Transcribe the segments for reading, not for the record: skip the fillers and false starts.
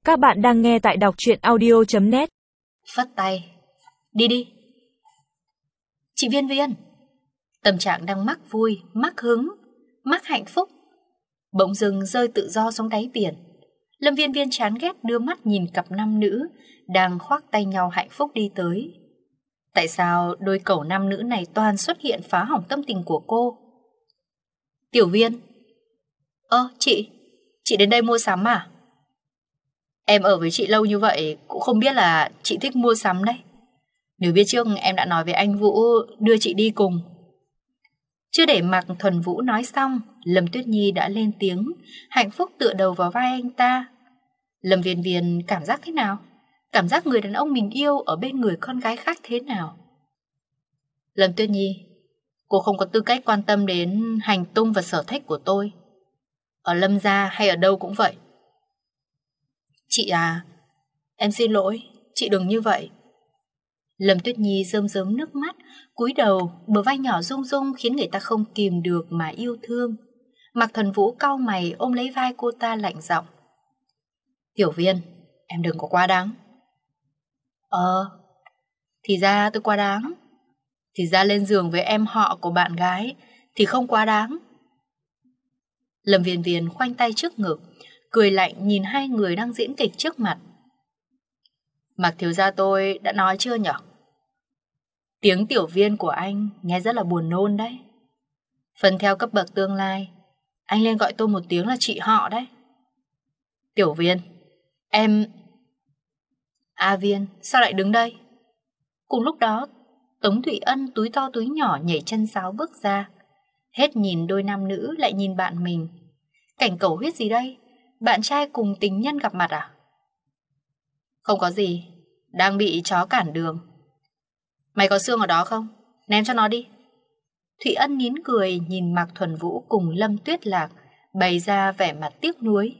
Các bạn đang nghe tại đọc truyện audio.net. Phất tay. Đi đi. Chị Viên Viên. Tâm trạng đang mắc vui, mắc hứng, mắc hạnh phúc, bỗng dưng rơi tự do xuống đáy biển. Lâm Viên Viên chán ghét đưa mắt nhìn cặp nam nữ đang khoác tay nhau hạnh phúc đi tới. Tại sao đôi cẩu nam nữ này toàn xuất hiện phá hỏng tâm tình của cô? Tiểu Viên. Chị đến đây mua sắm à? Em ở với chị lâu như vậy cũng không biết là chị thích mua sắm đấy. Nếu biết trước em đã nói với anh Vũ đưa chị đi cùng. Chưa để Mạc Thuần Vũ nói xong, Lâm Tuyết Nhi đã lên tiếng, hạnh phúc tựa đầu vào vai anh ta. Lâm Viên Viên cảm giác thế nào? Cảm giác người đàn ông mình yêu ở bên người con gái khác thế nào? Lâm Tuyết Nhi, cô không có tư cách quan tâm đến hành tung và sở thích của tôi. Ở Lâm gia hay ở đâu cũng vậy. Chị à, em xin lỗi, chị đừng như vậy. Lâm Tuyết Nhi rơm rớm nước mắt, cúi đầu, bờ vai nhỏ rung rung khiến người ta không kìm được mà yêu thương. Mạc Thuần Vũ cau mày ôm lấy vai cô ta lạnh giọng. Tiểu Viên, em đừng có quá đáng. Thì ra tôi quá đáng. Thì ra lên giường với em họ của bạn gái thì không quá đáng. Lâm Viên Viên khoanh tay trước ngực, cười lạnh nhìn hai người đang diễn kịch trước mặt. Mạc thiếu gia tôi đã nói chưa nhở? Tiếng Tiểu Viên của anh nghe rất là buồn nôn đấy. Phần theo cấp bậc tương lai, anh nên gọi tôi một tiếng là chị họ đấy. Tiểu Viên, em... A Viên, sao lại đứng đây? Cùng lúc đó, Tống Thụy Ân túi to túi nhỏ nhảy chân sáo bước ra. Hết nhìn đôi nam nữ lại nhìn bạn mình. Cảnh cầu huyết gì đây? Bạn trai cùng tình nhân gặp mặt à? Không có gì, đang bị chó cản đường. Mày có xương ở đó không? Ném cho nó đi. Thụy Ân nín cười nhìn Mạc Thuần Vũ cùng Lâm Tuyết Lạc bày ra vẻ mặt tiếc nuối.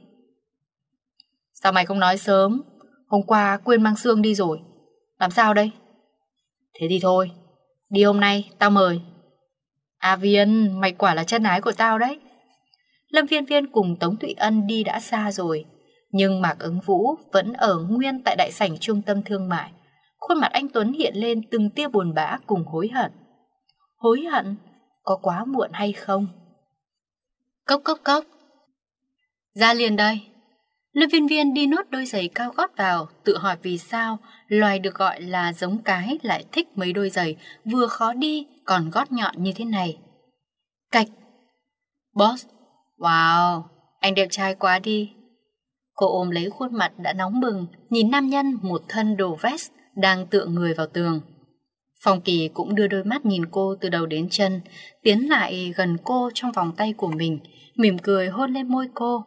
Sao mày không nói sớm? Hôm qua quên mang xương đi rồi. Làm sao đây? Thế thì thôi, đi hôm nay tao mời. A Viên, mày quả là chân ái của tao đấy. Lâm Viên Viên cùng Tống Thụy Ân đi đã xa rồi, nhưng Mạc Ứng Vũ vẫn ở nguyên tại đại sảnh trung tâm thương mại. Khuôn mặt anh Tuấn hiện lên từng tia buồn bã cùng hối hận. Hối hận? Có quá muộn hay không? Cốc cốc cốc. Ra liền đây. Lâm Viên Viên đi nốt đôi giày cao gót vào, tự hỏi vì sao loài được gọi là giống cái lại thích mấy đôi giày vừa khó đi còn gót nhọn như thế này. Cạch. Boss. Wow, anh đẹp trai quá đi. Cô ôm lấy khuôn mặt đã nóng bừng, nhìn nam nhân một thân đồ vest đang tựa người vào tường. Phong Kỳ cũng đưa đôi mắt nhìn cô từ đầu đến chân, tiến lại gần cô trong vòng tay của mình, mỉm cười hôn lên môi cô.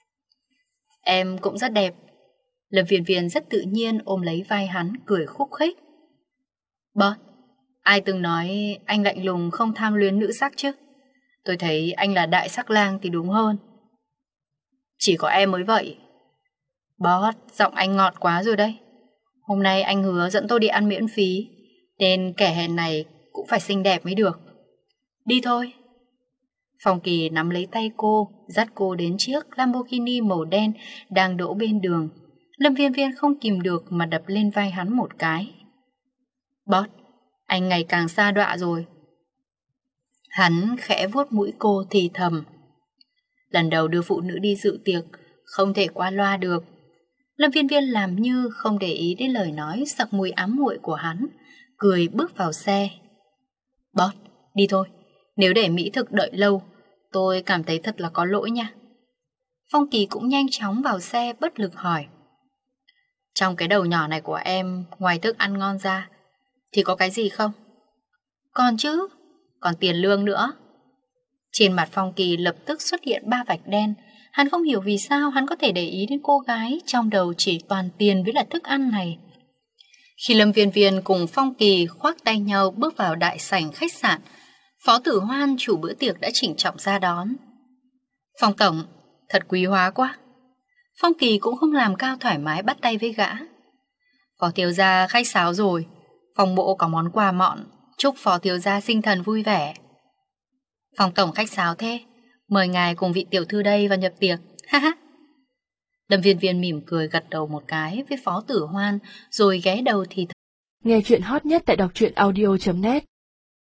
Em cũng rất đẹp. Lâm Viên Viên rất tự nhiên ôm lấy vai hắn, cười khúc khích. Boss, ai từng nói anh lạnh lùng không tham luyến nữ sắc chứ? Tôi thấy anh là đại sắc lang thì đúng hơn. Chỉ có em mới vậy. Boss, giọng anh ngọt quá rồi đấy. Hôm nay anh hứa dẫn tôi đi ăn miễn phí, nên kẻ hèn này cũng phải xinh đẹp mới được. Đi thôi. Phong Kỳ nắm lấy tay cô, dắt cô đến chiếc Lamborghini màu đen đang đỗ bên đường. Lâm Viên Viên không kìm được mà đập lên vai hắn một cái. Boss, anh ngày càng sa đọa rồi. Hắn khẽ vuốt mũi cô thì thầm. Lần đầu đưa phụ nữ đi dự tiệc, không thể qua loa được. Lâm Viên Viên làm như không để ý đến lời nói sặc mùi ám muội của hắn, cười bước vào xe. Boss, đi thôi. Nếu để mỹ thực đợi lâu, tôi cảm thấy thật là có lỗi nha. Phong Kỳ cũng nhanh chóng vào xe bất lực hỏi. Trong cái đầu nhỏ này của em, ngoài thức ăn ngon ra, thì có cái gì không? Còn chứ, còn tiền lương nữa. Trên mặt Phong Kỳ lập tức xuất hiện 3 vạch đen. Hắn không hiểu vì sao hắn có thể để ý đến cô gái trong đầu chỉ toàn tiền với là thức ăn này. Khi Lâm Viên Viên cùng Phong Kỳ khoác tay nhau bước vào đại sảnh khách sạn, Phó Tử Hoan chủ bữa tiệc đã chỉnh trọng ra đón. Phong tổng, thật quý hóa quá. Phong Kỳ cũng không làm cao thoải mái bắt tay với gã. Phó thiếu gia khách sáo rồi, phòng bộ có món quà mọn, chúc phó thiếu gia sinh thần vui vẻ. Phong tổng khách sáo thế, mời ngài cùng vị tiểu thư đây vào nhập tiệc. Ha ha. Lâm Viên Viên mỉm cười gật đầu một cái với Phó Tử Hoan, rồi ghé đầu thì Nghe chuyện hot nhất tại đọc truyện audio.net